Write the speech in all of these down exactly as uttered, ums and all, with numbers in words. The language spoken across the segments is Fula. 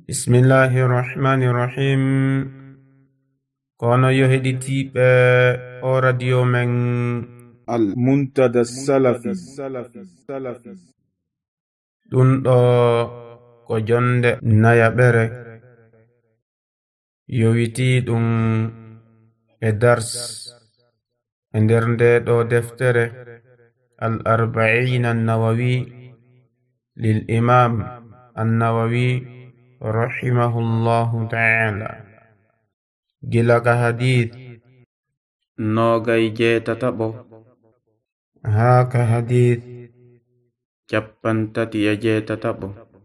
بسم الله الرحمن الرحيم. كونو يهديتي او راديو من المنتدى السلفي دون دو ko jonde nayaɓere yowiti ɗum e dars e nder nde ɗo deftere al arba'in an-nawawi lil imam an-nawawi rahimahullahu ta'ala. gila ka hadith nogay jeetataɓo haa ka hadith capantati e jeetataɓo.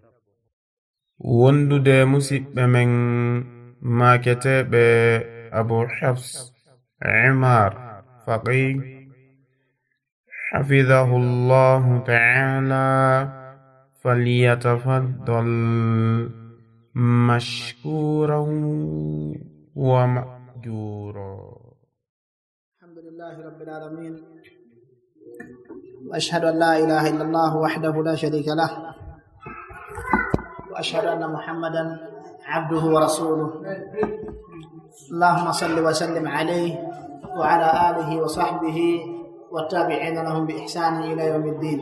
wondude musidɓe men maketeɓe Abu Hafs Umar Faqih حفظه الله تعالى فليتفضل مشكورا ومأجورا. الحمد لله رب العالمين، وأشهد أن لا إله إلا الله وحده لا شريك له، وأشهد أن محمدا عبده ورسوله. اللهم صل وسلم عليه وعلى آله وصحبه والتابعين لهم بإحسان إلى يوم الدين.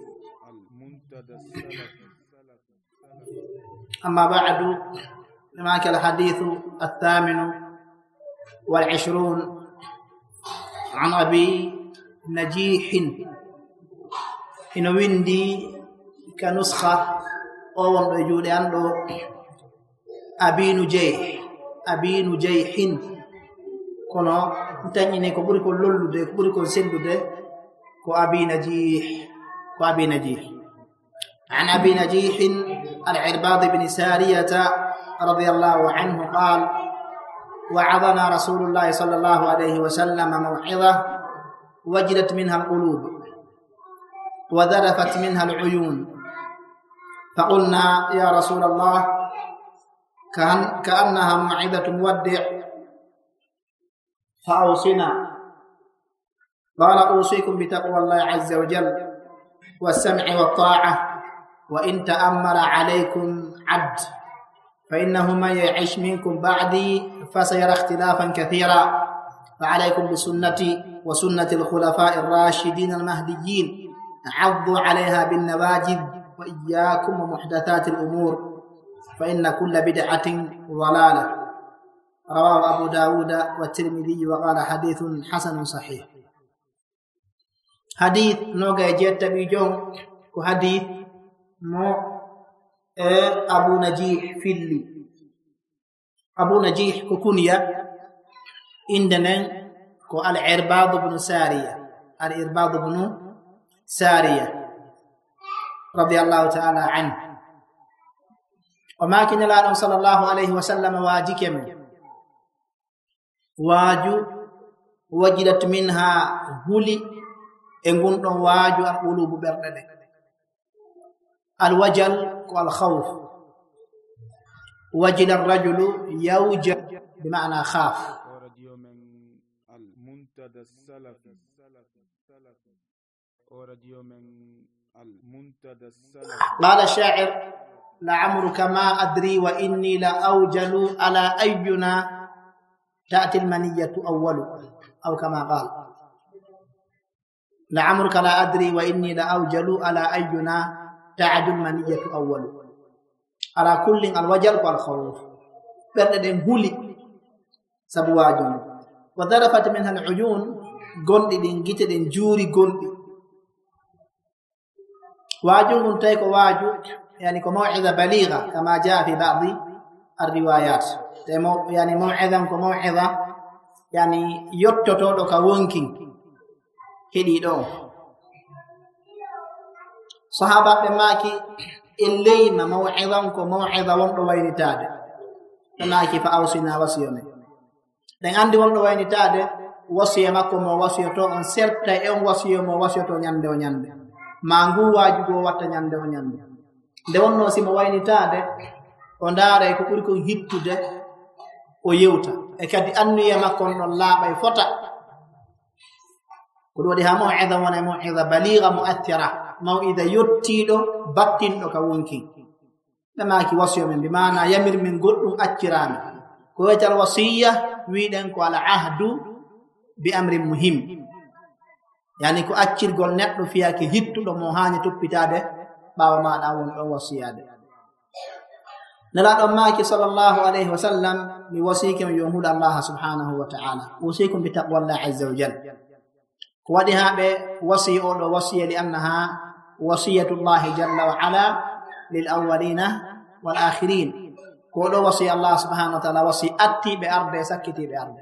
أما بعد، معك الحديث الثامن والعشرون عن أبي نجيح. إن ويندي كنسخة أو رجل عنده أبي نجيح أبي نجيح كنا تاني كو بري كو لولودي كو بري كو سندودي كو أبي نجيح كو أبي نجيح عن أبي نجيح العرباض بن سارية رضي الله عنه قال: وعظنا رسول الله صلى الله عليه وسلم موعظة وجلت منها القلوب وذرفت منها العيون، فقلنا يا رسول الله كأن كأنها موعظة مودع فأوصنا. قال: أوصيكم بتقوى الله عز وجل والسمع والطاعة، وإن تأمر عليكم عبد، فإنه من يعش منكم بعدي فسيرى اختلافا كثيرا، فعليكم بسنتي وسنة الخلفاء الراشدين المهديين، عضوا عليها بالنواجذ، وإياكم ومحدثات الأمور، فإن كل بدعة ضلالة. رواه أبو داود والترمذي وقال حديث حسن صحيح. حديث نوغا جيت بيجون وحديث مو أبو نجيح فيلي. أبو نجيح ككونيا عندنا كو العرباض بن سارية العرباض بن سارية رضي الله تعالى عنه. وما كان الله صلى الله عليه وسلم واجكم واجو وجدت منها هولي انغون واجو القلوب بردد. الوجل والخوف. وجل الرجل يوجل بمعنى خاف. المنتدى السلفي المنتدى السلفي. قال الشاعر: لعمرك ما أدري وإني لأوجل على أينا تأتي المنية أول، أو كما قال: لعمرك لا أدري وإني لأوجل على أينا تعد المنية أول. على كل الوجل والخوف بردن هولي سبواجون، وذرفت منها العيون غندي دين جيت دين جوري غندي. واجو تيكو واجو يعني كموعظة بليغة كما جاء في بعض الروايات، يعني موعظة كموعظة يعني يوتوتو كونكين هدي دو. صحابة بماكي إليما موعظة كموعظة ومدو وينتاد بماكي فأوصينا وصيومي دين عندي ومدو وينتاد وصيما كما وصيوتو on serta en wasiyomo wasiyoto nyande o nyande mangu wajigo watta nyande o nyande. nde wonno simo waynitaade o ndaara ko ɓuri kon hittude o yewta e kadi annuye makko on laaɓa e fota ko ɗum waɗi haa maw'ida wona maw'ida baliga mu'athira, maw'ida yottiiɗo battinɗo ka wonki. ɓemaaki wasiyo men bimana yamir min goɗɗum accirami ko wetal wasiya wiɗen ko ala ahdu bi amrin muhim yani ko accirgol neɗɗo fiyake hittuɗo mo hani toppitade ɓawa maɗa won ɗon wasiyade nelaɗon maaki sallllahu alayhi wa sallam mi wasikum yo huuɗo allah subhanahu wa ta'ala usikum bi taqwallah azza wa jal ko waɗi haɓe wasiya oɗo wasiya li annaha wasiyatullahi jalla wa ala lil awwalina wal akhirin ko ɗo wasiya allah subhanahu wa ta'ala wasi attiɓe arde e sakkitiɓe arde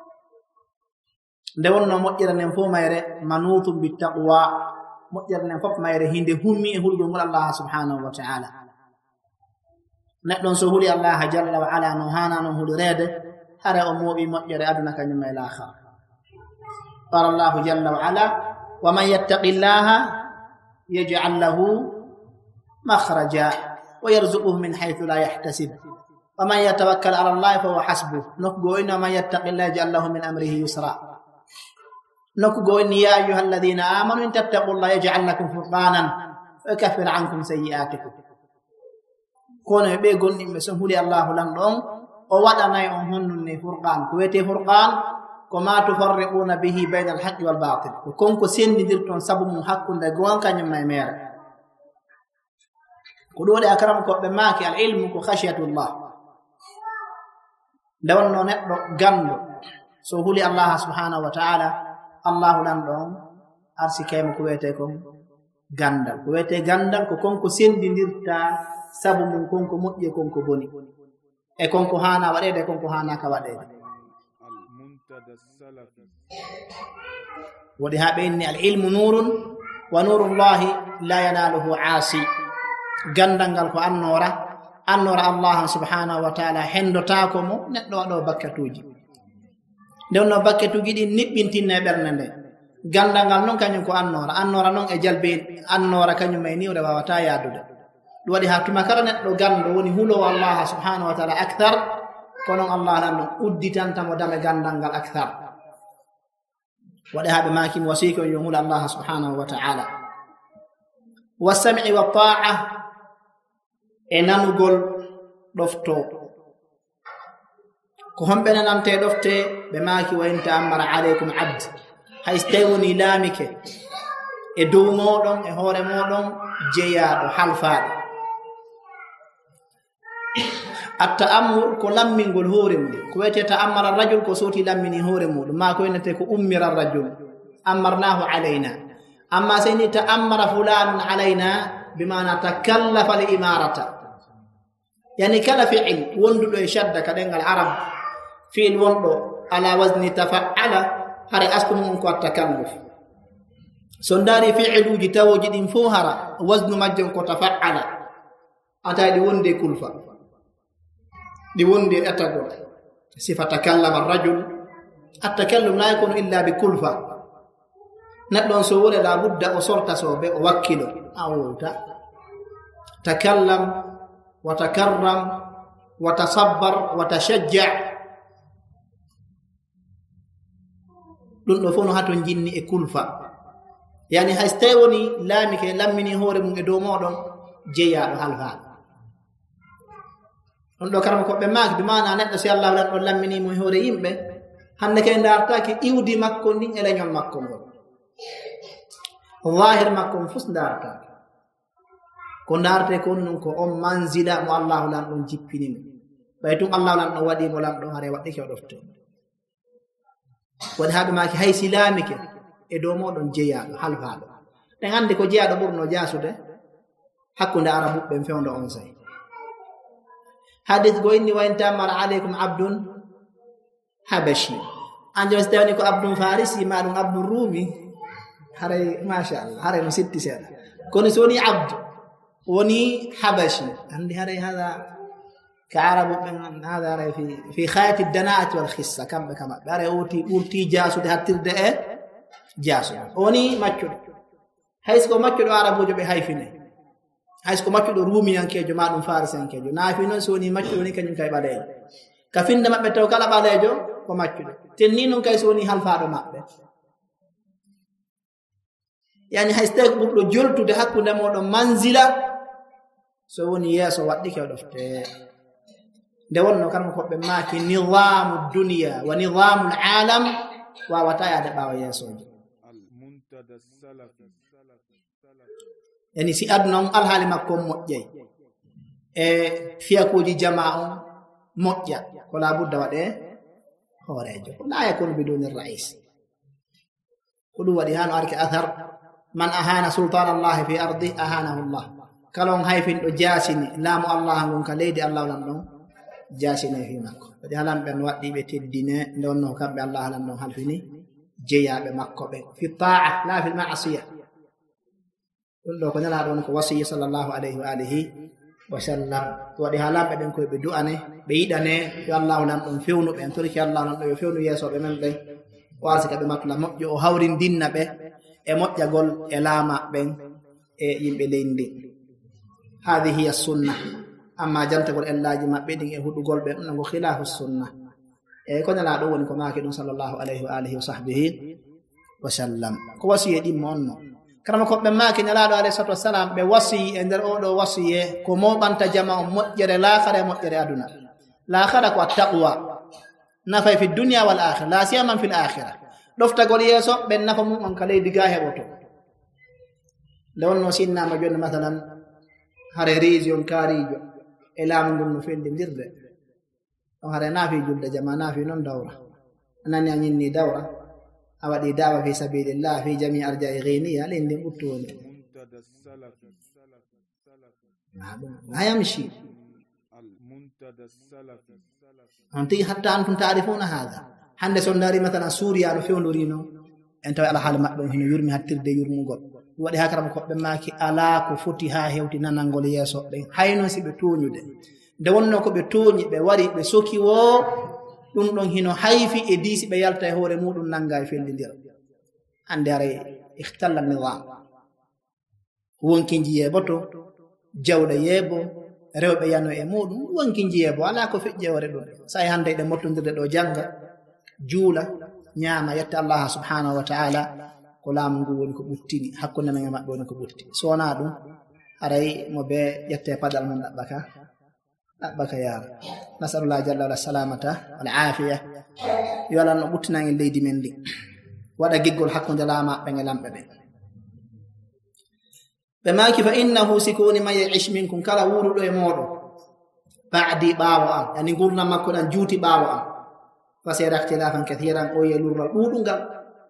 nde wonno moƴƴere nden fof mayre manutum bi taqwa moƴƴere nden fof mayre hinde hummi e hulgol ngol allah subhanahu wa ta'ala neɗɗon so huli allah jalla wa ala no hana non hulirede hare o mooɓi moƴƴere aduna kañum e l'aakhara qala allah jalla wa ala wa man yattaqi llaha yaj'al lahu makhraja wa yarzuquhu min haythu la yahtasib wa man yatawakkal ala allahi fa huwa hasbuh nokgo inna man yattaqi llaha yaj'al lahu min amrihi yusra nokgo inni ya ayyuha alladhina amanu in tattaqullaha yaj'al lakum furqanan wa yukaffir ankum sayyi'atikum kono ɓe gonɗinɓe so huli allahu lan ɗon o waɗanayi on honnun ne furqan ko wiyete furqan ko ma tufarriquna bihi bayna alhaqqi wal batil ko konko sendidirton sabu mum hakkunde gon kañum may mere ko ɗo ɗe akaram koɓɓe maaki al ilmu ko khashiyatullah nde wonno neɗɗo ganndo so huli allah subhanahu wa ta'ala allahu lan ɗon arsikema ko wiyete kon gandal ko wiyete gandal ko konko sendidirta sabu mum konko moƴƴi e konko boni e konko hana waɗede e konko hanaka waɗede waɗi ha ɓe inni al ilmu nurun wa nurullahi la yanaluhu aasi gandal ngal ko annora annora allah subhanahu wa ta'ala hendotako mo neɗɗo waɗo bakkatuji nde wonno bakkatuji ɗi niɓɓintinne e ɓernde nde gandal ngal noon kañum ko annora annora noon e jalbe annora kañum e niwre wawata yadude ɗum waɗi ha tuma kala neɗɗo gando woni hulowo allah subhanahu wa ta'ala akthar kono allah nan ɗum udditantamo dame gandal ngal akthar waɗi ha ɓe makimo wasiko yo hulo allah subhanahu wa ta'ala wassam'i wa ta'a e nanugol ɗofto ko homɓe nanante ɗofte ɓe maki wa in ta'ammara alaykum abd hay so tawi woni laamike e dow moɗon e hoore moɗon jeeyaɗo halfaɗo atta'ammur ko lammingol hoore muɗum ko wiyete ta'ammara rajul ko soti lammini hoore muɗum ma ko winete ko ummira rajul ammarnahu alayna amma sayni ta'ammara fulanun alayna bimana takallafa li imarata yani kala fi'il wonduɗo e shadda ka ɗengal arab fi'il wonɗo ala wazni tafa'ala hare asku mum ko attakalluf so ndaari fi'iluji tawoji ɗin fof hara wasnu majjon ko tafa'ala ata ɗi wonde kulfa ɗi wonde etagol sifa takallama rajul attakallum la yakunu illa bi kulfa neɗɗon so wole la budda o sorta soɓe o wakkilo a wowta takallam wa takarram wa tasabbar wa tashajja ɗum ɗo fof no haton jinni e kulfa yani hay so tawi woni laamike lammini hoore mum e dow moɗon jeeyaɗo halfaaɗo ɗon ɗo karama koɓɓe maaki bi mana neɗɗo si allah waɗan ɗon lamminimo e hoore yimɓe hande kay dartaki iwdi makko ndin e leñol makko ngol zahir makko m fus dartaki ko darte kon nun ko on manzila mo allahu lan ɗon jippinimo ɓay tum allahu lan ɗon waɗimo lan ɗon hare waɗɗike o ɗofte waɗi haɓe maaki hay si laamike e dow moɗon jeeyaɗo halfaaɗo ɗen andi ko jeeyaɗo ɓurno jasude hakkunde arabuɓɓen fewndo on say hadith go inni wa in ta'ammara alaykum abdun habashi ande so tawni ko abdun farisi ma ɗum abdun rumi haray machallah haray no sitti seeɗa kono so woni abdu woni habashi andi haray hada ka arabu ɓen hada haray fi fi khayati dana'ati wal khissa kamɓe kamaɓɓe haray oti ɓurti jasude hattirde e jasude woni maccuɗo hayso ko maccuɗo arabujo ɓe hayfine hayso ko maccuɗo rumiyankejo ma ɗum farisankejo naafi noon so woni maccuɗo ni kañum kay ɓaleejo ka finde maɓɓe taw kala ɓaleejo ko maccuɗo ten ni noon kay so woni halfaaɗo maɓɓe yani hay so tawi ko ɓurɗo joltude hakkunde moɗon manzila so woni yeso waddi kew dofte nde wonno kam ko be maaki nizamu dunya wa nizamu alalam wa wataya de bawo yeso المنتدى السلفي yani si aduna on alhaali makko moƴƴay e fiyakuuji jama'u moƴƴa ko la budda waɗe hoorejo ko la yakunu biduni rais ko ɗum waɗi hano arke athar man ahana sultan allahi fi ardi ahanahu llah kala on hayfinɗo jaasini laamu allah ngon ka leydi allah lan ɗon jaasine fi makko waɗi halan ɓen waɗɗiɓe teddine nde wonno kamɓe allah lan ɗon halfini jeyaɓe makko ɓe fi ta'a la fi lmasiya ɗum ɗo ko nelaɗo woni ko wasiyi sallllahu alayhi wa alihi wa sallam waɗi ha lamɓe ɓen koye ɓe du'ane ɓe yiɗane yo allahu nan ɗon fewnu ɓe en toriki allahu nan ɗo yo fewnu yeesoɓe men ɓen o arsika ɓe makla moƴƴo o hawrindinna ɓe e moƴƴagol e laama ɓen e yimɓe leydi ndi hadi hiya sunna amma jantagol ellaji maɓɓe ɗin e huɗugol ɓe ɗum ngo khilafu sunna e ko nelaɗo woni ko maaki ɗum sallllahu alayhi wa alihi wa sahbihi wa sallam ko wasiye ɗimmo onno karama ko ɓe maaki nelaɗo alayhi salatu wassalam ɓe wasiyi e nder oɗo wasiye ko moɓanta jama o moƴƴere laakhara e moƴƴere aduna laakhara ko attaqwa nafay fi dunya wal akhira la siyaman fil akhira ɗoftagol yeeso ɓen nafa mum on ka leydi ga heɓoto nde wonno sinnama joni masalan hare riisi on kaarijo e laamu ngun no fendidirde on hare naafi julde jama naafi noon dawra anani a ñinni dawra a waɗi dawa fi sabilillah fi jami arja'i ghiniya leydi ɓuttu woni المنتدى السلفي لا يمشي المنتدى السلفي أنت حتى أنتم تعرفون هذا حند سنداري مثلا سوريا لو فيون دورينو أنت على حال ما بين هنا يرمي هتر دي يرمي قول وده هكذا مكتب ما كي على كفتي ها هيوتي نانغول يسوع بين هاي نسي بتوني ده ده ونو كو بتوني بواري بسوكي و ɗum ɗon hino hayfi e diisi ɓe yalta e hoore muɗum nanga e fellidira hande ara ikhtalla nizam wonki jiyeebo to jawɗe yeebo rewɓe yano e muɗum wonki jiyeebo ala ko feƴƴewore ɗum sa e hande ɗe mottodirde ɗo janga juula ñaama yetta allah subhanahu wa ta'ala ko laamu ngu woni ko ɓuttini hakkunde men e maɓɓe woni ko ɓutti so wona ɗum aray mo be ƴette padal mum ɗaɓɓa ka ɗaɓɓaka yaara nasalullah jalla wala salamata wal afiya yo Allah no ɓuttinangen leydi men ndi waɗa giggol hakkunde laamaɓe e lamɓe ɓe ɓe maaki fa innahu sikoni man ya'ish minkum kala wuruɗo e moɗon ba'di ɓaawo am yani gurdam makko ɗan juuti ɓaawo am fa sayara ikhtilafan kathiran o ye lurral ɗuɗungal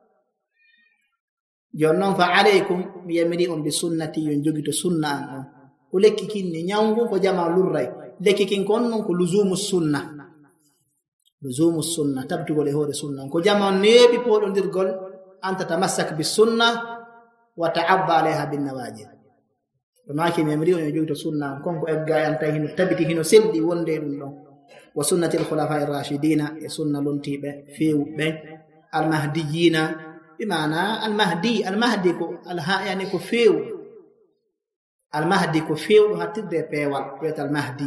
jon noon fa aleykum mi yamiri on bi sunnati yon jogito sunna an on ko lekki kinni ñawngu ko jama lurray lekki kin kon non ko luzumu sunna luzumu sunna tabtugol e hoore sunna ko jama neeɓi poɗodirgol anta tamassak bi sunna wa ta'abba alayha bin nawajid to maaki mi yamiri on yon jogito sunna an konko egga anta hino tabiti hino selɗi wonde ɗum ɗon wa sunnati al khulafa ar-rashidina e sunna lontiɓe fewɓe al mahdiyina bimana al mahdi al mahdi ko al yani ko few al mahdi ko few hatirde peewal weta al mahdi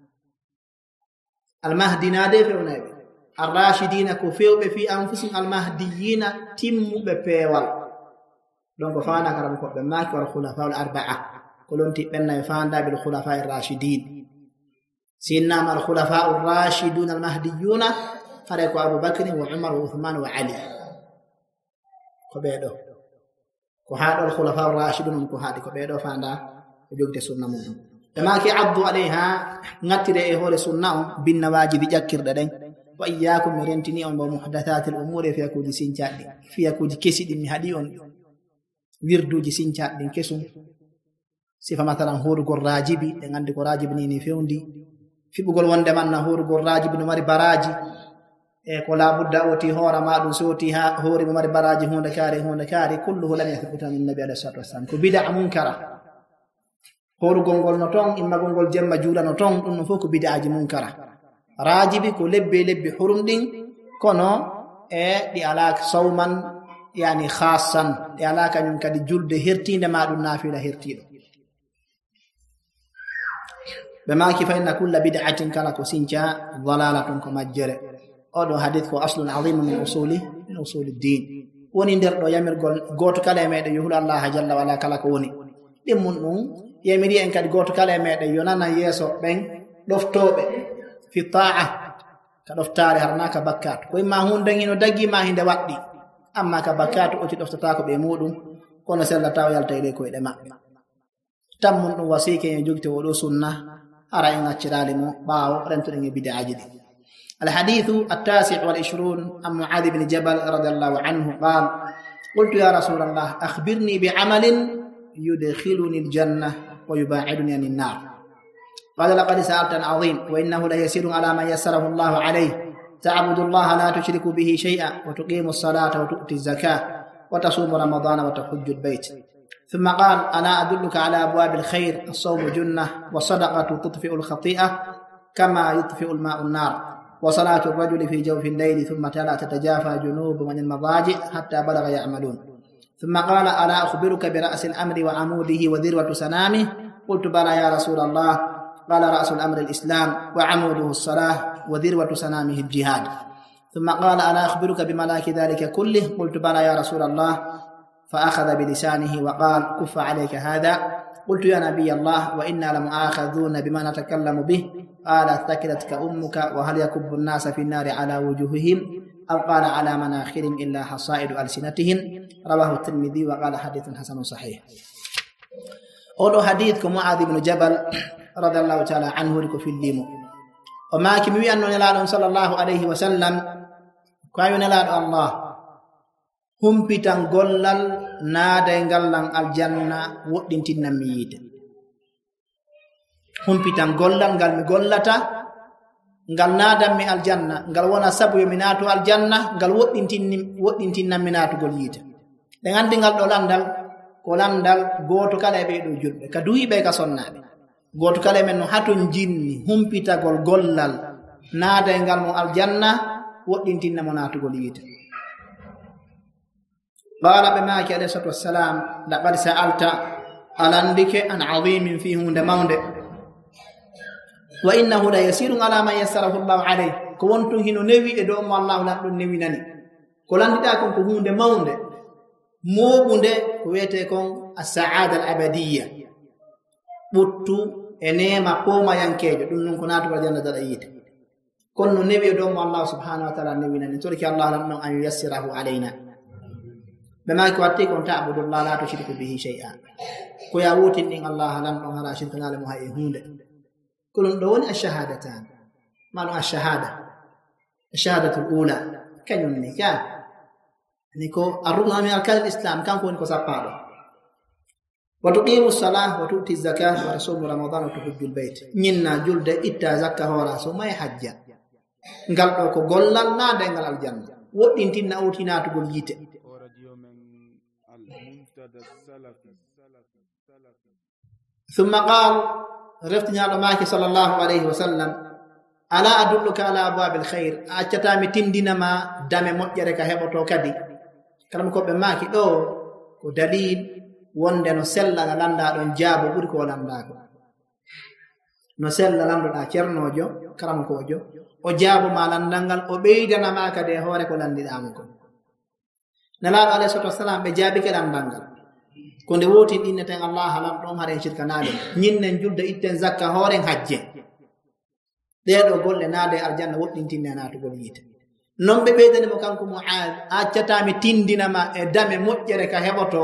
al mahdi nade fewnaɓe ar rashidina ko fewɓe fi anfusihim al mahdiyina timmuɓe peewal donc faana karam ko ɓe maaki wal khulafa al arba'a ko lonti ɓenna e faandaɓe al khulafa ar rashidin sinnama al khulafa ar rashidun al mahdiyuna fare ko abubakr wa umar wa uthman wa ali ko ɓeeɗo ko haaɗo al khulafa ar rashidun ko haadi ko ɓeeɗo faanda ko jogde sunna mum ɓe maaki abdu alayha ngattire e hoore sunna on binna waajibi ƴakkirɗe ɗen wa iyyakum mi rentini on bo muhdathatil umuri fiyakuji sincaɗɗi fiyakuji kesiɗi mi haɗi on wirduji sincaɗɗin kesum sifa mathalan horugol rajibi ɗe gandi ko rajibi ni ni fewndi fiɓugol wonde manna horugol rajibi no mari baraji e ko labudda oti hoora maɗum so oti ha hoore mo mari baraji hunde kaari hunde kaari kulluhu lam yathbuta min nabi alayhi salatu wassalam ko bid'a munkara horugol ngol no ton immagol ngol jemma juula no ton ɗum no fof ko bid'aji munkara rajibi ko lebbe lebbe hurum ɗin kono e ɗi ala sawman yani khassan ɗi ala kañum kadi julde hertinde maɗum naafila hertiɗo ɓe maaki fa inna kulla bid'atin kala ko sinca dalalatun ko majjere oɗo hadith ko aslun azim min usuli min usuli din woni nder ɗo yamirgol goto kala e meɗen yuhula allah jalla wala kala ko woni ɗimmun ɗum yemiri en kadi goto kala e meɗen yo nana yeeso ɓen ɗoftoɓe fi ta'a ka ɗoftare harna ka bakkatu koye ma hunde hino daggi ma hinde waɗɗi amma ka bakkatu oti ɗoftatako ɓe muɗum kono sellata o yalta ile koyɗe maɓɓe tammun ɗum wasike en jogite oɗo sunna ara en accirali mo ɓaawo rentuɗen e bid'aji ɗi. الحديث التاسع والعشرون عن معاذ بن جبل رضي الله عنه قال قلت يا رسول الله أخبرني بعمل يدخلني الجنة ويباعدني عن النار قال لقد سألت عظيم وإنه ليسير على من يسره الله عليه تعبد الله لا تشرك به شيئا وتقيم الصلاة وتؤتي الزكاة وتصوم رمضان وتحج البيت ثم قال ألا أدلك على أبواب الخير الصوم جنة والصدقة تطفئ الخطيئة كما يطفئ الماء النار وصلاة الرجل في جوف الليل ثم تلا تتجافى جنوبهم عن المضاجع حتى بلغ يعملون ثم قال ألا أخبرك برأس الأمر وعموده وذروة سنامه قلت بلى يا رسول الله قال رأس الأمر الإسلام وعموده الصلاة وذروة سنامه الجهاد ثم قال ألا أخبرك بملاك ذلك كله قلت بلى يا رسول الله فأخذ بلسانه وقال كف عليك هذا قلت يا نبي الله وإنا لمؤاخذون بما نتكلم به قال ثكلتك أمك وهل يكب الناس في النار على وجوههم أو قال على مناخرهم إلا حصائد ألسنتهم رواه الترمذي وقال حديث حسن صحيح. أولو حديث معاذ بن جبل رضي الله تعالى عنه لك في الليمو وما كمي أنه نلال صلى الله عليه وسلم كاي نلال الله هم بيتان غولال نادا غالان الجنة ودينتين نمييت هم بيتان غولال غال مي غولتا غال نادا مي الجنة غال ونا سابو يميناتو الجنة غال ودينتين ودينتين نميناتو غوليت de andi ngal do landal ko landal goto kala be do julbe ka duyi be ka sonnabe goto kala men no hatun jinni humpitagol gollal naada e ngal mo aljanna woddintinna mo natugol yite qala be maaki alayhi salatu wassalam laqad sa'alta alandike an azimin fi hunde mawnde wa innahu la yasirun ala man yassarahu Allah alayhi ko wontu hino newi e do mo Allah lan don newi nani ko landita kon ko hunde mawnde moɓunde ko wiyete kon as-sa'ada al-abadiyya ɓuttu e nema pomayankejo ɗum non ko natugol janna dara yite kono no newi e dow mo Allah subhanahu wa ta'ala newinani torki Allah lam non an yuyassirahu alayna ɓe maki ko watti kon ta'budullah la tushriku bihi shay'a ko ya wutin ɗin Allah lam ɗon hara shirkanale mo hay e hunde ko ɗum ɗo woni ash-shahadatan ma ɗum ash-shahada ash-shahadatu al-ula kañum ni ka niko arruknu min arkan al-islam kanko woni ko sappaɗo wa tuqimu salah wa tu'ti zakah wa tasumu ramadan wa tuhajju al-bayt ñinna julde itta zakka hora so may hajja ngal ɗo ko gollal naada e ngal aljanna woɗɗintinna awtinatugol yite ثم قال رفت نيالو ماكي صلى الله عليه وسلم ألا أدلك على أبواب الخير أجتامي تندينما دام مؤجرك هبطو كدي كلام كوب ماكي دو ko dalil wonde no sella na landa don jaabo buri ko landa ko no sella lando da cernojo karam kojo o jaabo ma landangal o beydana ma kade hore ko landidamo ko nala alayhi salatu wassalam be jaabi ke landangal ko nde woti dinne tan Allah lam don hare shirka naade nyinnen julde itten zakka hore hajje de do golle naade aljanna woddintinne naatu gol yite non be beydani mo kanko Mu'adh accatami tindinama e dame moƴƴere ka heɓoto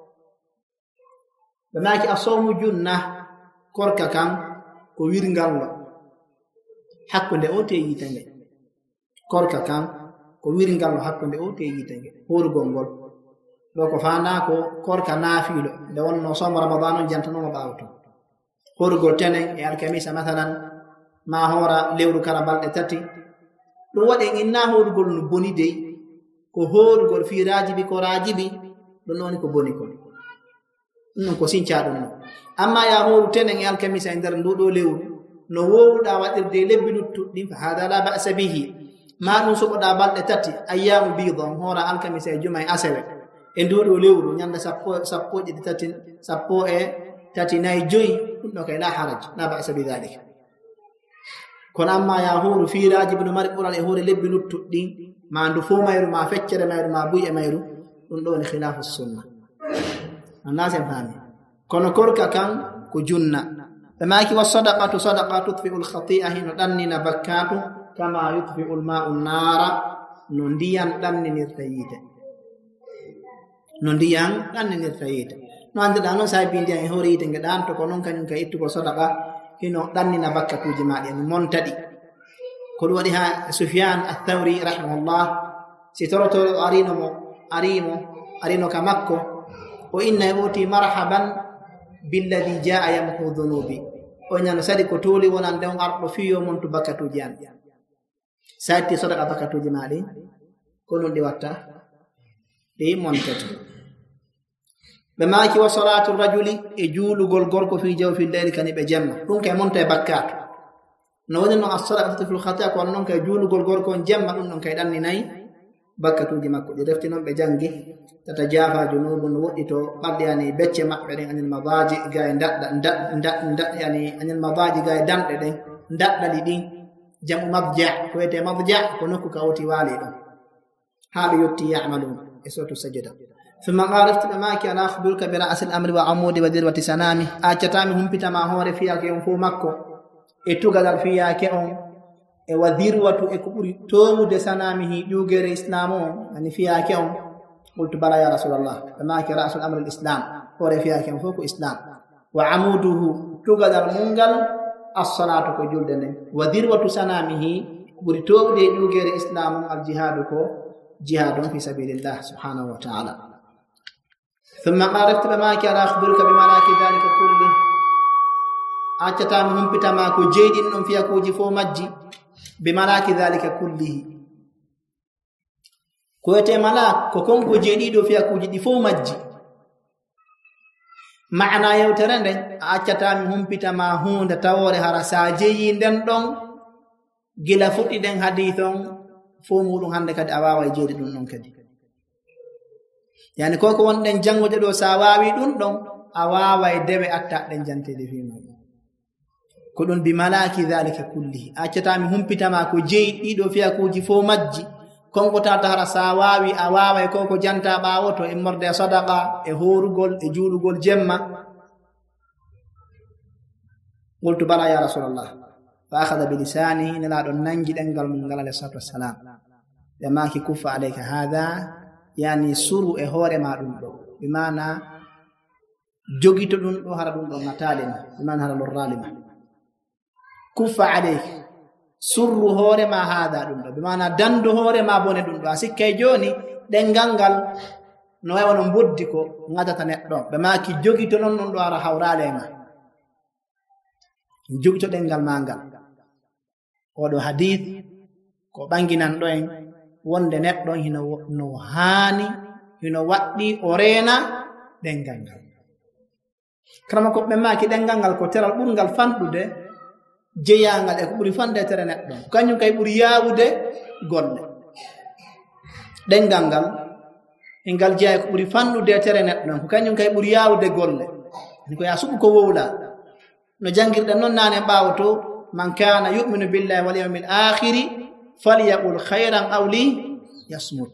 ɓe maki a sowmu junna korka kan ko wirngallo hakkunde o te yite nge korka kan ko wirngallo hakkunde o te yite nge horugol ngol ɗo ko fanda ko korka naafiilo nde wonno somo ramadan on jantanoma ɓawto horugol tenen e alkamisa mathalan ma hora lewru kala balɗe tati ɗum waɗi inna horugol no boni dey ko horugol firaji bi ko rajibi ɗum noni ko boni ko ɗum ko sincaɗum no amma ya horu tenen e alkamisa e nder nduɗo lewru no wowɗa waɗirde lebbi luttuɗɗi fa hada la ba'sa bihi ma ɗum soɓoɗa balɗe tati ayyamu bidon hora alkamisa e juma e asewe e nduɗo lewru ñande sappo sappo ɗiɗi tati sappo e tati nayi joyi ɗum ɗo kay la haraj la ba'sa bi dhalika kono amma ya horu fiiraji bino mari ɓural e hoore lebbi luttuɗɗi ma ndu fo mayru ma feccere mayru ma buy e mayru ɗum ɗo woni khilafu sunna anna sen faami kono korka kan ko junna ɓe maki wa sadaqatu sadaqa tutfi'u al-khati'a hino ɗannina bakkatu kama yutfi'u al-ma'u an-nara no ndiyan ɗanninirta yiite no ndiyan ɗanninirta yiite no annduɗa noon sa bi ndiyan e hoore yiite ngeɗan to ko noon kañum ka ittugo sadaqa hino ɗannina bakkatuji maɗi en montaɗi ko ɗum waɗi ha Sufyan ath-Thawri rahimahullah si torotoro arino mo arimo arino ka makko o inna e ɓoti marhaban billadi jaa yamhu dhunubi o ñano sadi ko tooli wonan nde on arɗo fiyo mon to bakkatuji an sa itti sadaqa bakkatuji maɗi ko ɗum ɗi watta ɗi montata ɓe maaki wa salatu rajuli e juulugol gorko fi jawfi leyli kani ɓe jemma ɗum kay monta e bakkatu no woni noon as-sadaqa tutfi'u al-khati'a ko noon kay juulugol gorko on jemma ɗum ɗon kay ɗanninayi bakkatuji makko ɗi defti noon ɓe jangi tata jaafa junubun no woɗɗi to ɓalɗi yani becce maɓɓe ɗen anil madaji ga e daɗɗa yani anil madaji ga e danɗe ɗen daɗɗaɗi ɗin jamu madja ko wiyete madja ko nokku ka woti waali ɗon haa ɓe yotti ya'malun e sotu sajida ثم قالت معك أنا أخبرك برأس الأمر وعمود وذروة سنامه أجتامي هم بتما هور فيها كي ينفو مكو إتوغدر فيها كي أم وذروة إكبري تومو دي سنامه يوغير إسلامه يعني فيها كي أم قلت بلا يا رسول الله معك رأس الأمر الإسلام هور فيها كي ينفوك إسلام وعموده توغدر منغل الصلاة كو جلدن وذروة سنامه إكبري تومو دي يوغير إسلامه الجهاد كو جهاد في سبيل الله سبحانه وتعالى ثم قالت معك أنا أخبرك بملاك ذلك كله أتتامهم بتماكو جيد إنهم فيها كوجي فو مجي بملاك ذلك كله كويتي ملاك كوكونكو جيديدو فيها كوجي فو مجي معنى يوترن أتتامهم بتماهون تاوري هرساجي دن دون gila fuɗɗi den hadithon fo muɗum hande kadi a wawa jeedi ɗum ɗon kadi yani koko wonɗen jangude ɗo sa wawi ɗum ɗon a wawa dewe atta ɗen jantede fi muɗum ko ɗum bi malaki dhalika kullihi accatami humpitama ko jeyi ɗiɗo fiya kuji fo majji konko tata hara sa wawi a wawa koko janta ɓawo to immorde sadaqa e horugol e juulugol jemma qultu bala ya rasulallah fa akhadha bi lisanihi nala ɗon nangi ɗengal mum ngal alayhi salatu wassalam ɓe maki kuffa alayka hadha yani suru e hoore ma ɗum ɗo bimana jogito ɗum ɗo hara ɗum ɗo natalima bimana hara lorralima kuffa alayka surru hoore ma hada ɗum ɗo bimana dandu hoore ma bone ɗum ɗo a sikkay joni ɗengal ngal no wayi wono boddi ko ngatata neɗɗo ɓe maki jogito non ɗum ɗo hara hawrale ma jogito ɗengal ma ngal oɗo hadith ko ɓanginan ɗo en wonde neɗɗo hino no haani hino waɗɗi o reena ɗengal ngal karama ko ɓe maki ɗengal ngal ko teral ɓurgal fanɗude jeyangal e ko ɓuri fande tere neɗɗo kañum kay ɓuri yaawude golle ɗengal ngal e ngal jeya ko ɓuri fanɗude tere neɗɗo ko kañum kay ɓuri yaawude golle ni ko ya suɓu ko wowla no jangirɗen noon nane ɓaawo to man kana yu'minu billahi wal yawmil akhiri falyaqul khayran aw li yasmut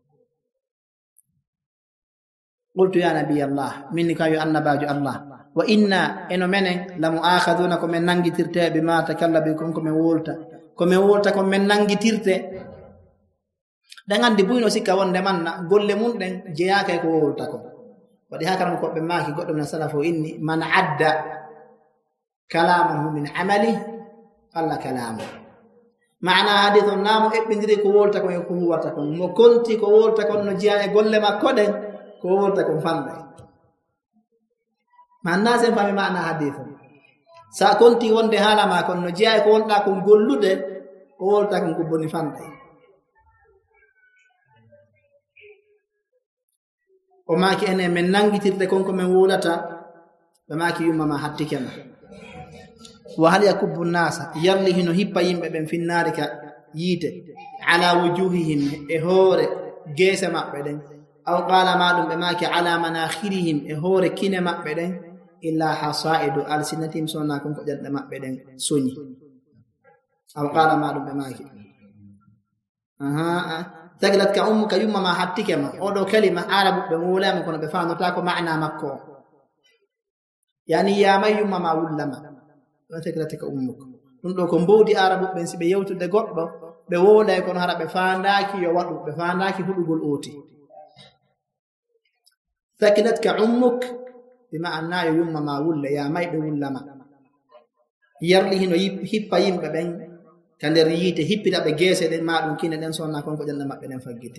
qultu ya nabiy allah minni kayu annabaju allah wa inna eno menen la mu'akhaduna ko men nangitirte bima takallabi kon ko men wolta ko men wolta ko men nangitirte dan andi buyno sikka wonde manna golle mun den jeyaka ko wolta ko wadi hakam ko be maki goddo na salafo inni man adda kalamuhu min amali alla kalamu maana hadithun namu ebbindiri ko wolta ko ko huwata ko mo konti ko wolta ko no jiya e golle makko den ko wolta ko fanda manna sen fami maana hadithun sa konti wonde hala ma kon no jiya ko wonda ko gollude ko wolta ko ko boni fanda o maki ene men nangitirde konko men wolata be maki yumma ma hattikena wa hal yakubbu an-nasa yalli hino hippa yimbe ben finnarika yite ala wujuhihim e hore gese mabbe den aw qala madum be maki ala manakhirihim e hore kine mabbe den illa hasaidu alsinatim sonna kon ko jadde mabbe den soñi aw qala madum be maki aha tagilat ka ummuka yumma ma hattikema odo kalima arabu be mulama kono be faanota ko maana makko yani yamay yumma ma wullama ɗo tegrate ka ummuk ɗum ɗo ko mbowdi arabu ɓen si ɓe yewtude goɗɗo ɓe wooday kono hara ɓe faandaki yo waɗu ɓe faandaki huɗugol ooti ثكلتك عمك بمعنى يوم ما ولا يا ماي بولما يرلي هنا هيبا يمبا بين كان ريته هيبا بجيسه دين ما دون كين دين سونا كون ko janna mabbe den faggiti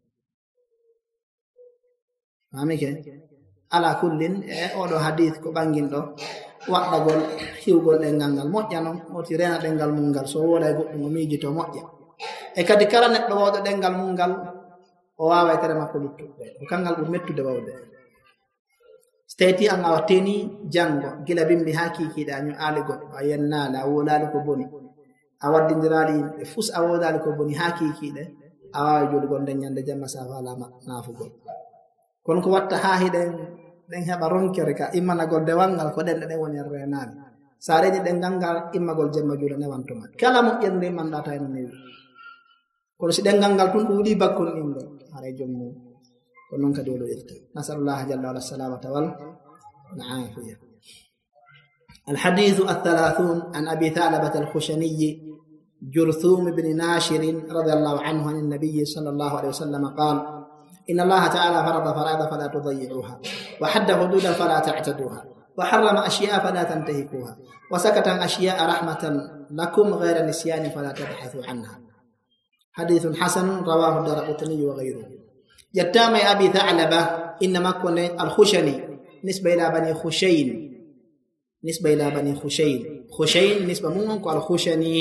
amike ala kullin e odo hadith ko bangin do waddagol hiwgol dengal ngal mojjano oti rena dengal mungal so wola goddo mo mijito mojja e kadi kala neddo wodo dengal mungal o wawa tere makko luttude o kangal bu mettude wawde stati an awateni jango gila bimbi hakiki da nyu ali goddo ayenna la wolali ko boni awadindirali e fus awodali ko boni hakiki de awa jodugol den nyande jamma sa wala ma nafugol kon ko watta ha hiden den heba ronkere ka imana gol de wangal ko den den woni renani sare ni den gangal imagol jamma jula ne wantuma kala mo yende man data en newi ko si den gangal tun dudi bakkon indo are jommu ko non ka dolo irta nasallallahu jalla wa salamata wal na'afiya الحديث الثلاثون عن أبي ثعلبة الخشني جرثوم بن ناشر رضي الله عنه عن النبي صلى الله عليه وسلم قال إن الله تعالى فرض فرائض فلا تضيعوها وحد حدودا فلا تعتدوها وحرم أشياء فلا تنتهكوها وسكت عن أشياء رحمة لكم غير نسيان فلا تبحثوا عنها حديث حسن رواه الدارقطني وغيره يتام أبي ثعلبة إنما كن الخشني نسبة إلى بني خشين نسبة إلى بني خشين خشين نسبة منهم الخشني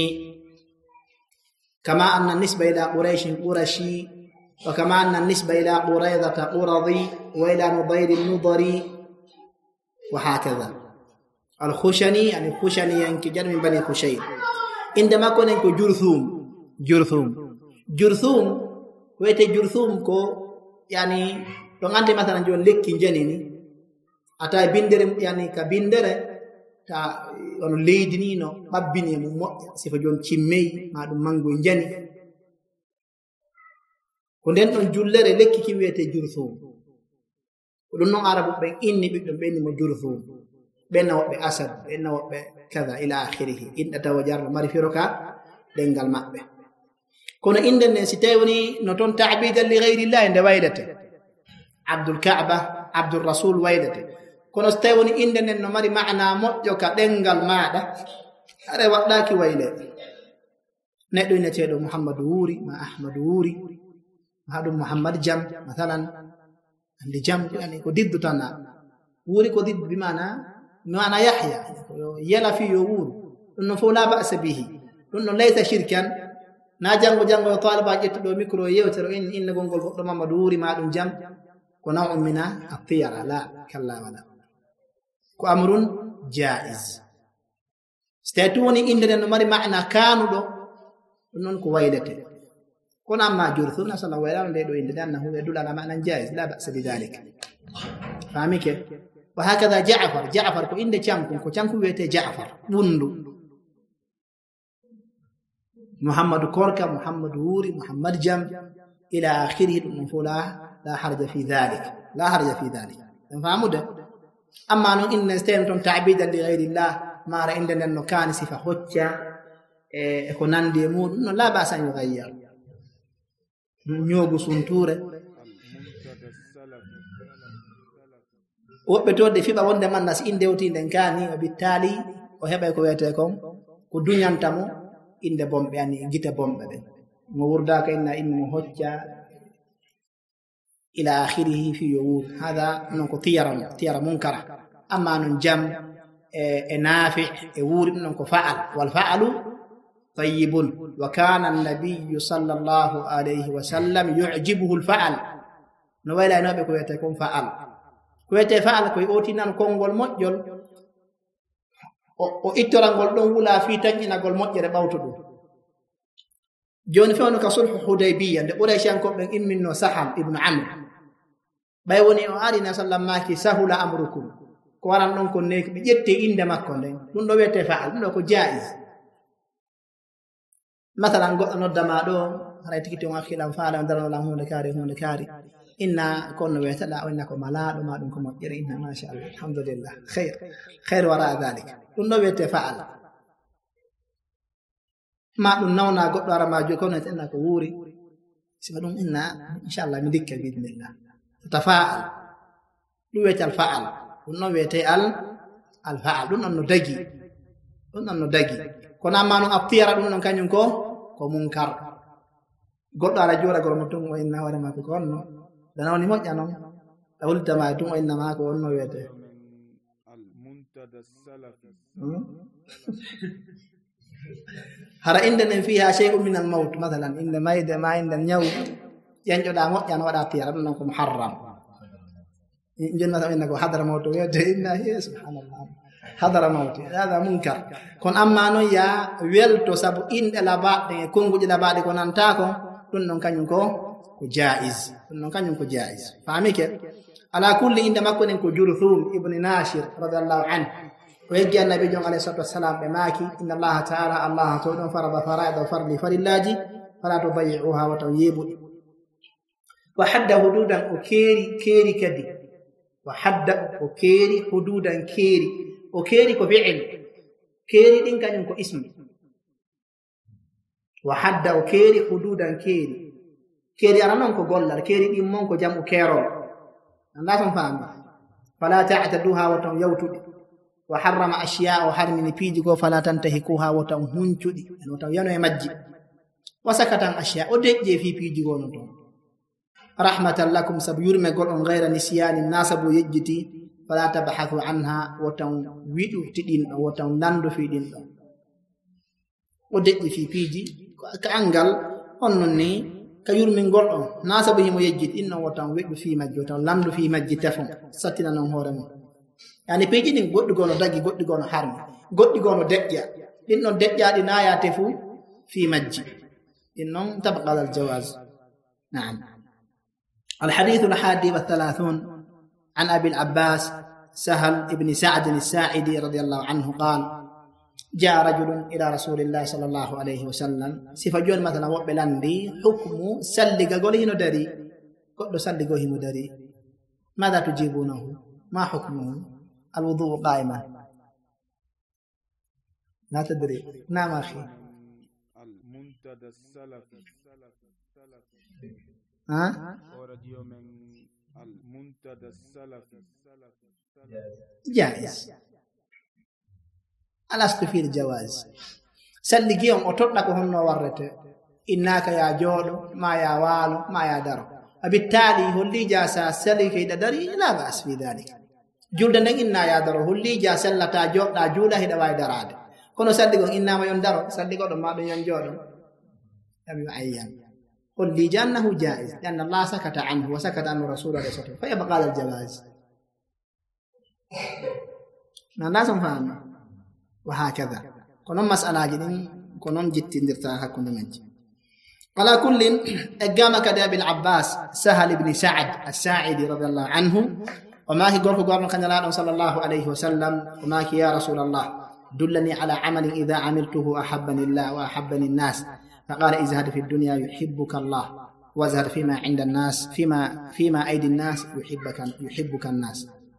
كما أن النسبة إلى قريش قرشي وكما أن النسبة إلى قريظة قرضي وإلى نضير النضري وهكذا الخشني يعني خشني ينكجر من بني خشين عندما كن ينكو جرثوم جرثوم جرثوم ويتي جرثوم كو يعني لو عندي مثلا جون لكي جنيني أتا بندر يعني كبندر ta on leydini no mabbini mo moƴƴa sifa jon cimmey ma dum mango jani ko den don jullere lekki ki wiyete jurthum ko dum non arabu ben inni biddo benni mo jurthum benna wobbe asad benna wobbe kaza ila akhirih inda tawajar mari firoka dengal mabbe kono inden ne si tawni no ton ta'bidan li ghayri allah inde waydate abdul ka'ba abdul rasul waydate kono stewoni inde nen no mari maana moƴƴo ka dengal maada are waddaki wayle neddo ina ceedo muhammad wuri ma ahmad wuri ma dum muhammad jam masalan andi jam yani ko diddu tan wuri ko diddu bi maana maana yahya yala fi yawur no fo la ba'sa bihi no laysa shirkan na jango jango taliba jettudo micro yewtero in inna gongol goddo muhammad wuri ma dum jam ko naw'un mina at-tiyara la kalla wala ko amrun jaiz statuni inde no mari maana kanudo non ko waylete kono amma jurthun sallallahu alaihi wasallam do inde dan hu yadul ala maana jaiz la ba'sa bidhalik famike wa hakadha ja'far ja'far ko inde chanku ko chanku wete ja'far bundu muhammad korka muhammad wuri muhammad jam ila akhirih dum fula la harja fi dhalik la harja fi dhalik famuda amma non inna stenton ta'bidan li ghayri allah mara inda no kan sifa hocca e ko nande mudum no la ba san yughayya nyogu sunture wobbe to de fiba wonde man nas inde woti den kani o bitali o heba ko wete kon ko dunyantamo inde bombe ani gita bombe be mo wurda ka inna inna hocca إلى آخره في يوم هذا ننكو تيرا تيرا منكرة أما ننجم إيه نافع يور ننكو فعل والفعل طيب وكان النبي صلى الله عليه وسلم يعجبه الفعل نويلا نبي كويت يكون فعل كويت فعل كوي أوتينا نكونغول مجل o ittorangol don wula fi tanina gol mojjere bawtudo joni fewno ka sulhu hudaybiyya de quraishan ko ben imminno saham ibn amr bay woni o ari na sallam maki sahula amrukum ko waran don ko nek be jette inde makko den dum do wete faal dum ko jaiz masalan go no dama do ray tikiti on akhilam faala ndaro la hunde kari hunde kari inna kono wetala inna ko malado ma dum ko mojjere inna ma sha Allah alhamdulillah khair khair wara dhalika dum no wete fa'al ma dum nawna goddo ara ma jo kono inna ko wuri sima dum inna inshallah mi dikka bi idnillah tafa'al dum wete al fa'al dum no wete al al fa'al dum non no dagi dum non no dagi kono amma non aptira dum non kanyum ko ko munkar goddo ara jora gol mutum o inna wara ma ko konno dana woni moƴƴa noon tawulta ma tum o inna ma ko wonno wiyete al muntada salafi hara inde nen fiha shay'un min al maut mathalan inde mayde ma inde nyaw yanjoda moƴƴa no waɗa tiyara ɗum non ko muharram jonna taw inna ko hadara maut wiyete inna hiya subhanallah hadara maut hada munkar kon amma non ya welto sabu inde labaɗe e konguji labaɗe ko nanta ko ɗum non kañum ko ko jaiz ɗum non kañum ko jaiz famike ala kulli inde makko nen ko Jurthum ibn Nashir radiyallahu anhu o yeggi annabi jon alayhi salatu wassalam ɓe maaki inna allaha taala allah to ɗon farada faraida farli farillaji fala tudayi'uha wa taw yeɓuɗi wa hadda hududan o keeri keeri kadi wa hadda o keeri hududan keeri o keeri ko fi'il keeri ɗin kañum ko ismi wa hadda o keeri hududan keeri keeri ara non ko gollal keeri ɗin mon ko jamu keerol anda ton faami fala ta'taduha wa taw yawtuɗi wa harrama ashiya o harmini piiji ko fala tantahikuha wa taw huncuɗi en taw yano e majji wa sakatan ashiya o deƴƴe fi piiji gono ton rahmatan lakum sabu yurmegol on gayra nisyanin nasabu yejjiti fala tabhathu anha wa taw wiɗuti ɗin ɗo wa taw nandu fi ɗin ɗo o deƴƴi fi piiji ka angal on non ni ka yurmingol on nasabu himo yejjiti inno wa taw wiɗu fi majji wa taw landu fi majji tefon sattina non hoore mum yani piiji ɗin goɗɗi gono dagi goɗɗi gono harmi goɗɗi gono deƴƴa ɗin ɗon deƴƴaɗi naya tefu fi majji ɗin noon tabqal al jawaz naam الحديث الحادي والثلاثون عن أبي العباس سهل بن سعد الساعدي رضي الله عنه قال جاء رجل إلى رسول الله صلى الله عليه وسلم سفجون مثلا وبلندي حكم سلق قوله ندري قد سلقه ندري ماذا تجيبونه ما حكمه الوضوء قائما لا تدري نعم أخي المنتدى السلفي ها المنتدى السلفي جائز الأصل في الجواز سلقيهم أطلق هن ورته إنك يا جودو ما يا والو ما يا درو وبالتالي هل جاسا سلك إذا دري لا بأس في ذلك جولدن إنا يا درو هل جاسا لتا جودا جولا هذا واي دراد كونو سلقون إنا ما يندرو سلقون ما ينجودو أبي عيان قل لي جانه جائز لأن الله سكت عنه وسكت عنه رسول الله صلى الله عليه وسلم فيبقى على الجواز لازم فهم وهكذا كنون مسألة جدين كنون جت درتاها كنا منج على كل أقام كذا بالعباس سهل بن سعد الساعدي رضي الله عنه وما هي قرف قرن كان صلى الله عليه وسلم وما هي يا رسول الله دلني على عمل إذا عملته أحبني الله وأحبني الناس فقال ازهد في الدنيا يحبك الله وازهد فيما عند الناس فيما فيما أيدي الناس يحبك يحبك الناس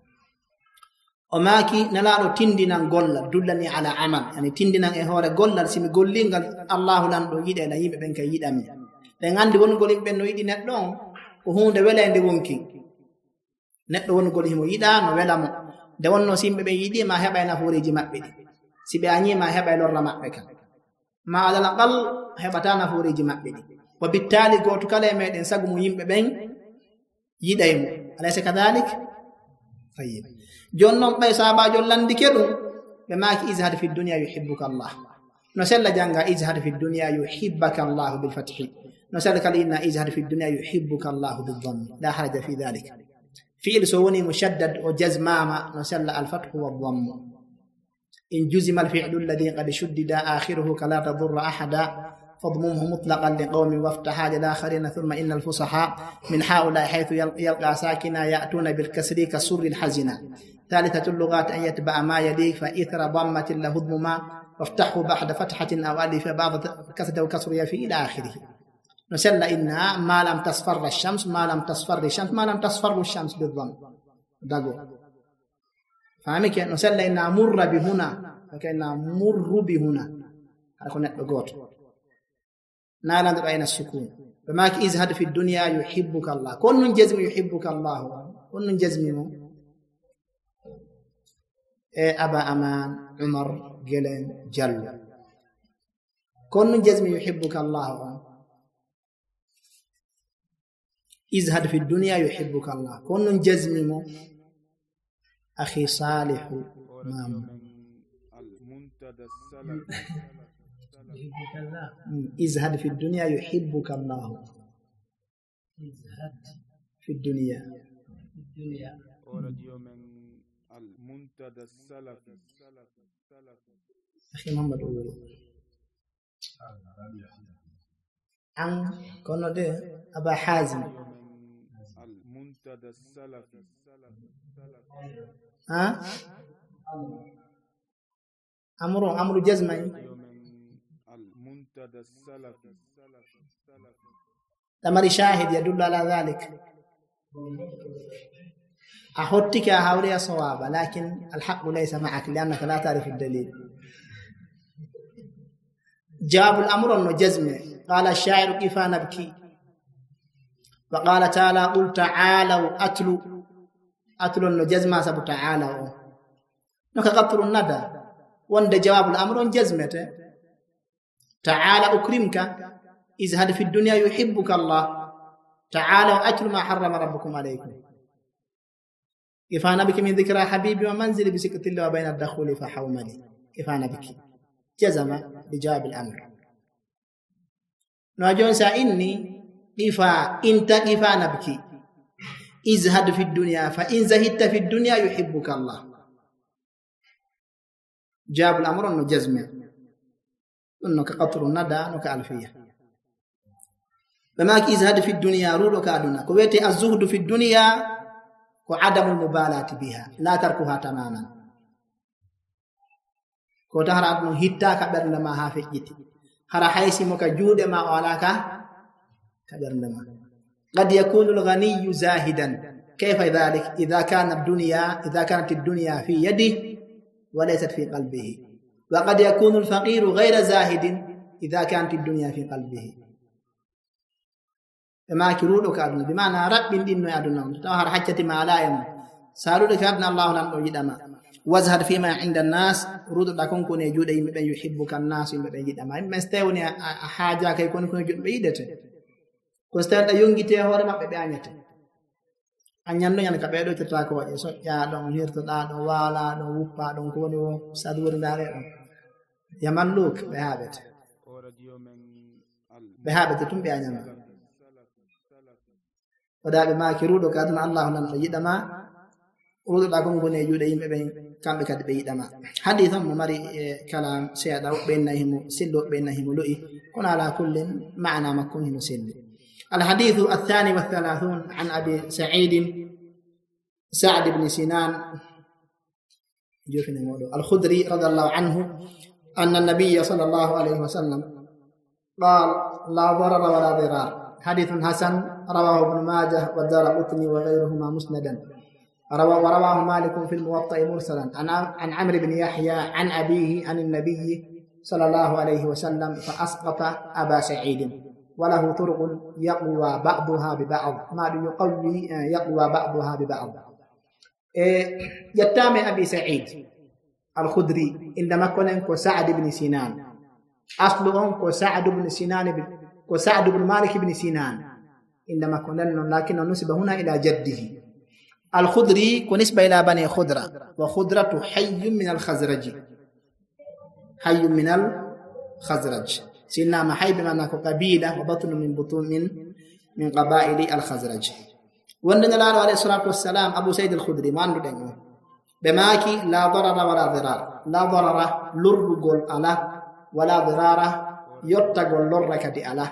وماكي نلالو تندنا غول دلني على عمل يعني تندنا e hore gollal simi gollingal Allah lan do yide la yimbe ben kay yidami be ngandi won golim ben no yidi neddo ko hunde welende wonki neddo won gol himo yida no welamo de wonno simbe be yidi ma hebay nafureji mabbe di sibe anyi ma hebay lorla mabbe kan ma ala aqal hebata nafureji mabbe di wa bittali goto kala e meden sagu mu yimbe ben yidaymo alaysa kadhalik tayyib jonnon bay sahaba jollandi kedum be maki izhad fi dunya yuhibbuka Allah no sella janga izhad fi dunya yuhibbuka Allah bil fath no sella kalina izhad fi dunya yuhibbuka Allah bil dhamm la haraja fi dhalik fi'l sawani mushaddad wa jazmama no sella al fath wa dhamm in juzima al fi'l alladhi qad shuddida akhiruhu kala tadurra ahada فاضممه مطلقا لقوم وافتحا للآخرين ثم إن الفصحاء من هؤلاء حيث يلقى ساكنا يأتون بالكسر كسر الحزنا ثالثة اللغات أن يتبع ما يليه فإثر ضمة له ضمما وافتحه بعد فتحة أو ألف بعض كسر وكسر يفي إلى آخره نسل إنها ما لم تصفر الشمس ما لم تصفر الشمس ما لم تصفر الشمس بالضم دقو فهمك نسل إنها مر بهنا فكأنها مر بهنا هذا كنا بقول نالا بين السكون فماك إزهد في الدنيا يحبك الله كل جزم يحبك الله كل جزم إيه أبا أمان عمر جلن جل كل جزم يحبك الله إزهد في الدنيا يحبك الله كل جزم أخي صالح مام المنتدى السلف إزهد في الدنيا يحبك الله إزهد في الدنيا ورد يوم المنتدى السلف أخي محمد أول عن كنا ده أبا حازم المنتدى السلف ها أمرو أمرو جزمي المنتدى السلف تمر شاهد يدل على ذلك أحطك هؤلاء صوابا لكن الحق ليس معك لأنك لا تعرف الدليل جاب الأمر أنه جزم قال الشاعر كيف نبكي وقال تعالى قل تعالوا أتلوا أتلوا أنه جزم سبب تعالوا نك قطر الندى وند جواب الأمر جزمته تعالى أكرمك إزهد في الدنيا يحبك الله تعالوا أتلوا ما حرم ربكم عليكم كفانا بك من ذكرى حبيبي ومنزلي بسكة الله وبين الدخول فحوملي كفانا بك جزم بجواب الأمر نواجون سائني كفا انت كفانا بك ازهد في الدنيا فإن زهدت في الدنيا يحبك الله جاب الأمر أنه جزم أنه كقطر الندى أنه كألفية فماك ازهد في الدنيا رولك أدنا كويتي الزهد في الدنيا وعدم المبالاة بها لا تركها تماما ko tahara adno hittaka bernde ma ha fejjiti hara haysi mo ka juude ma walaka ka bernde ma qad yakunu al-ghaniy zahidan kayfa dhalik idha kana ad-dunya idha kanat ad-dunya fi yadihi wa laysat fi qalbihi wa qad yakunu al-faqir ghayra zahidin idha kanat ad-dunya fi qalbihi ma kirudo ka adno bi maana rabbin dinno aduna tahara hajjati ma alayam salude ka adna allah lan do yidama وازهد فيما عند الناس رود داكون كوني جود يمبه بن يحبك الناس يمبه بن جيدا ما مستوني حاجه كاي كون كون جود بيدته كوستان دا يونغيتي هore mabbe be anyata anyando nyana ka be do tata ko waje so ya don hirto da do wala do wuppa don ko woni o sadur ndare on yamalluk be habet be habet tum be anyama wadabe ma kirudo ka dun allah nan yida ma rudo da gongo ne juude yimbe be kambe kadi be yidama hadith mo mari kalam seeda be nahimu sillo be nahimu lo'i kuna ala kullin ma'na makun hinu silli الحديث الثاني والثلاثون عن أبي سعيد سعد بن سنان الخدري رضي الله عنه أن النبي صلى الله عليه وسلم قال لا ضرر ولا ضرار حديث حسن رواه ابن ماجه والدارقطني وغيرهما مسندا ورواه مالك في الموطأ مرسلا عن عمرو بن يحيى عن أبيه عن النبي صلى الله عليه وسلم فأسقط أبا سعيد وله طرق يقوى بعضها ببعض ما يقوي يقوى بعضها ببعض يتام أبي سعيد الخدري عندما كان سعد بن سنان أصلهم سعد بن سنان وسعد بن مالك بن سنان عندما كان لكن نسب هنا إلى جده الخدري كنسبة إلى بني خضرة وخضرة حي من الخزرج حي من الخزرج سينا محي بمعنى قبيلة وبطن من بطون من من قبائل الخزرج وندنا الله عليه الصلاة والسلام أبو سيد الخدري ما عنده دعوة بماكي لا ضرر ولا ضرار لا ضرر لر قول الله ولا ضرار يتقول لر كدي الله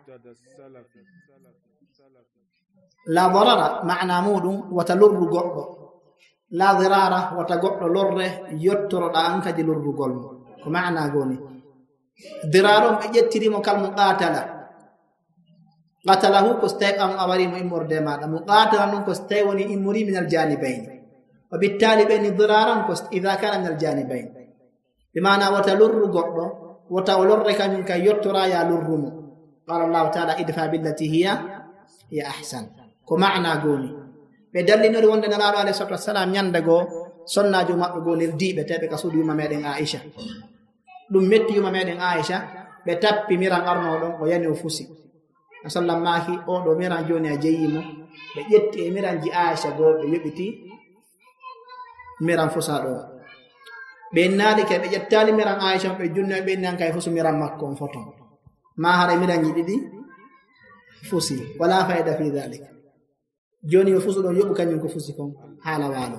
لا ضرر معنى مود وتلر قرب لا ضرار وتقول لر يتر أنك دي لر قول ومعنى قولي ضرارهم يتري مكال مقاتلة qatalahu ko stay am awari mo immorde maada muqatala non ko stay woni immuri min aljanibayn wa bittali bayni diraran ko idha kana min aljanibayn bimana wata lurru goddo wata olorre kanyum kay yottora ya lurrumo qala allah ta'ala idfa billati hiya ya ahsan ko maana goni be dallinori wonde nalaado alayhi salatu wassalam nyande go sonnajo mabbe gonel diibe tebe ka suudu yuma meden aisha dum metti yuma meden aisha be tappi miran arno don o yani o fusi sallallahu mahi o do miran joni a jeyimo be jetti e miran ji aisha go be yobiti miran fusa do be naali ke be jettali miran aisha be junno be nan kay fusu miran makko on foton ma hare miran ji didi fusi wala faida fi dhalik joni o fusu do yobu kanyum ko fusi kon hala walo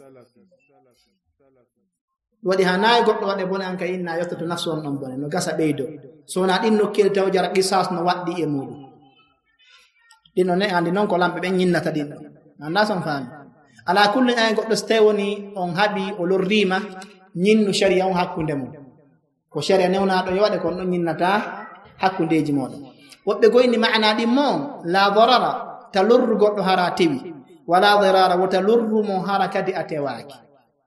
wadi hanay goddo wade bone an kay inna yottato nafsu on don bone no gasa beydo so na din no kel taw jara qisas no waddi e mudu dino ne andi non ko lambe be nyinnata din anda son fami ala kulli ay goddo stewoni on habi o lorrima nyinnu sharia on hakkunde mo ko sharia newna do yode kon non nyinnata hakkundeji modon wobbe goyni maana di mo la darara talurru goddo hara tewi wala darara wata lurru mo hara kadi atewaaki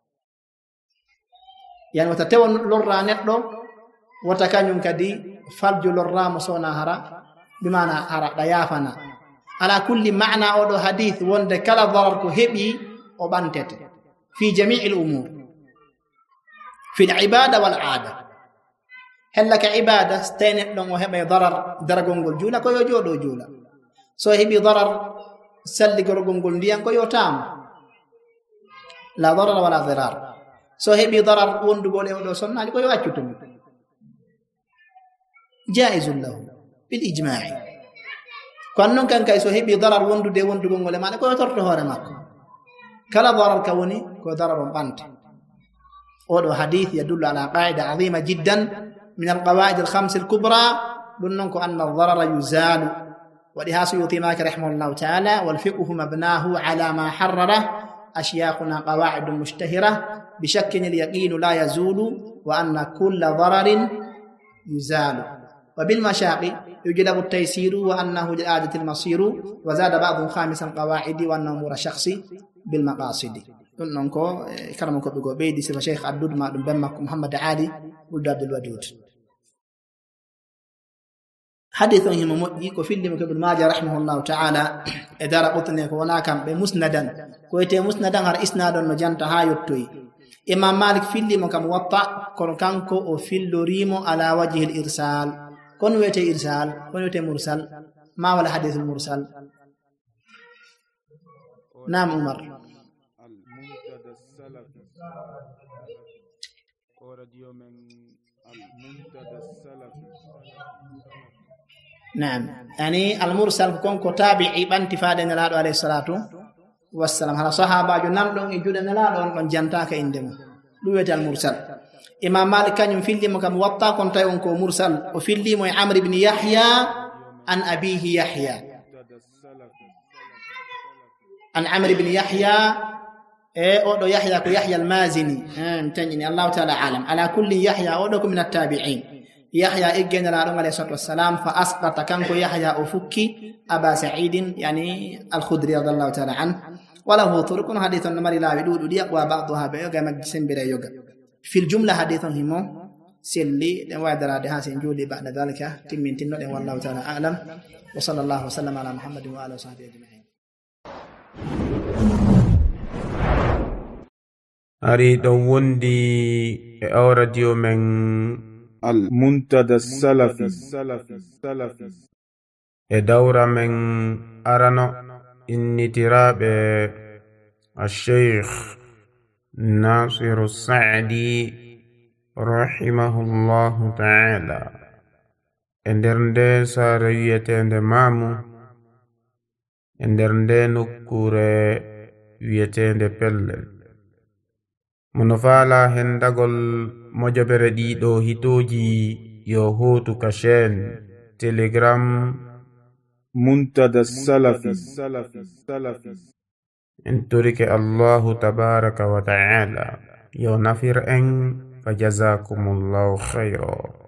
yani wata tewon lorra neddo wata kanyum kadi falju lorra mo sona hara bimana hara dayafana ala kulli ma'na odo hadith wonde kala darar ko hebi o bantete fi jami'il umur fi al-ibada wal 'ada hellaka ibada stene don o hebe darar daragongol jula ko yo jodo jula so hebi darar salli gorgongol ndiyan ko yo tam la darar wala dirar so hebi darar wondugol e do sonnaji ko yo accutum jaizun lahu bil ijma'i kon non kan kay so hebi darar wondude wondugol ngol e ma ko yo torto hore makko kala darar ka woni ko darar on bante odo hadith yadullu ala qa'ida 'azima jiddan min al-qawa'id al-khams al-kubra dunnon ko anna ad-darara yuzalu wa dihasu yutimaka rahimahullahu ta'ala wal fiqhu mabnahu ala ma harrara أشياخنا قواعد مشتهرة بشك اليقين لا يزول وأن كل ضرر يزال وبالمشاق يجلب التيسير وأنه للعادة المصير وزاد بعض خامسا قواعد وأنه أمور شخصي بالمقاصد نونكو كرمكو بيغو بيدي سيف شيخ عبد ما بمك محمد علي ولد عبد الودود حديث هم مؤدي كفيل ابن ماجه رحمه الله تعالى اداره قطنه كونا كان بمسندا كويته مسندا هر اسناد no janta ha yottoy imam malik filli mo kam watta kon kanko o fillorimo ala wajhi al-irsal kon wete irsal kon wete mursal ma wala hadith al-mursal nam umar al-muntada salafi radio men al-muntada salafi نعم يعني المرسل كون كتابعي بنت فادن الله عليه الصلاه والسلام على صحابه جو نامدون يجود نلا دون جانتا كا اندم دويت المرسل امام مالك كان فيلي مكم وطا كون تايون كو مرسل وفيلي مو عمرو بن يحيى عن ابيه يحيى عن عمرو بن يحيى اي اودو يحيى كو يحيى المازني ام تنجني الله تعالى عالم على كل يحيى اودو من التابعين يحيى اجن عليه الصلاه والسلام فاسقط كانكو يحيى افكي ابا سعيد يعني الخدري رضي الله تعالى عنه وله طرق حديث النمر لا بدود دي وبعضها بيوغا مجسم بلا يوغا في الجمله حديث هم سلي وادر هذا سنجولي بعد ذلك تمين تنو والله تعالى اعلم وصلى الله وسلم على محمد وعلى صحبه اجمعين ari don wondi e awradio men al-muntada salafi salafi salafi e dawra men arano innitiraɓe al-sheikh Nasiru Sa'di rahimahullahu ta'ala e nder nde saare wiyetende Mamu e nder nde nokkure wiyetende Pellel mono faala hendagol mojobere ɗiɗo hitoji yo hotu ka chaine Telegram muntada salafi salafi salafi en torike Allahu tabaraka wa ta'ala yo nafir en fa jazakumullahu khayra.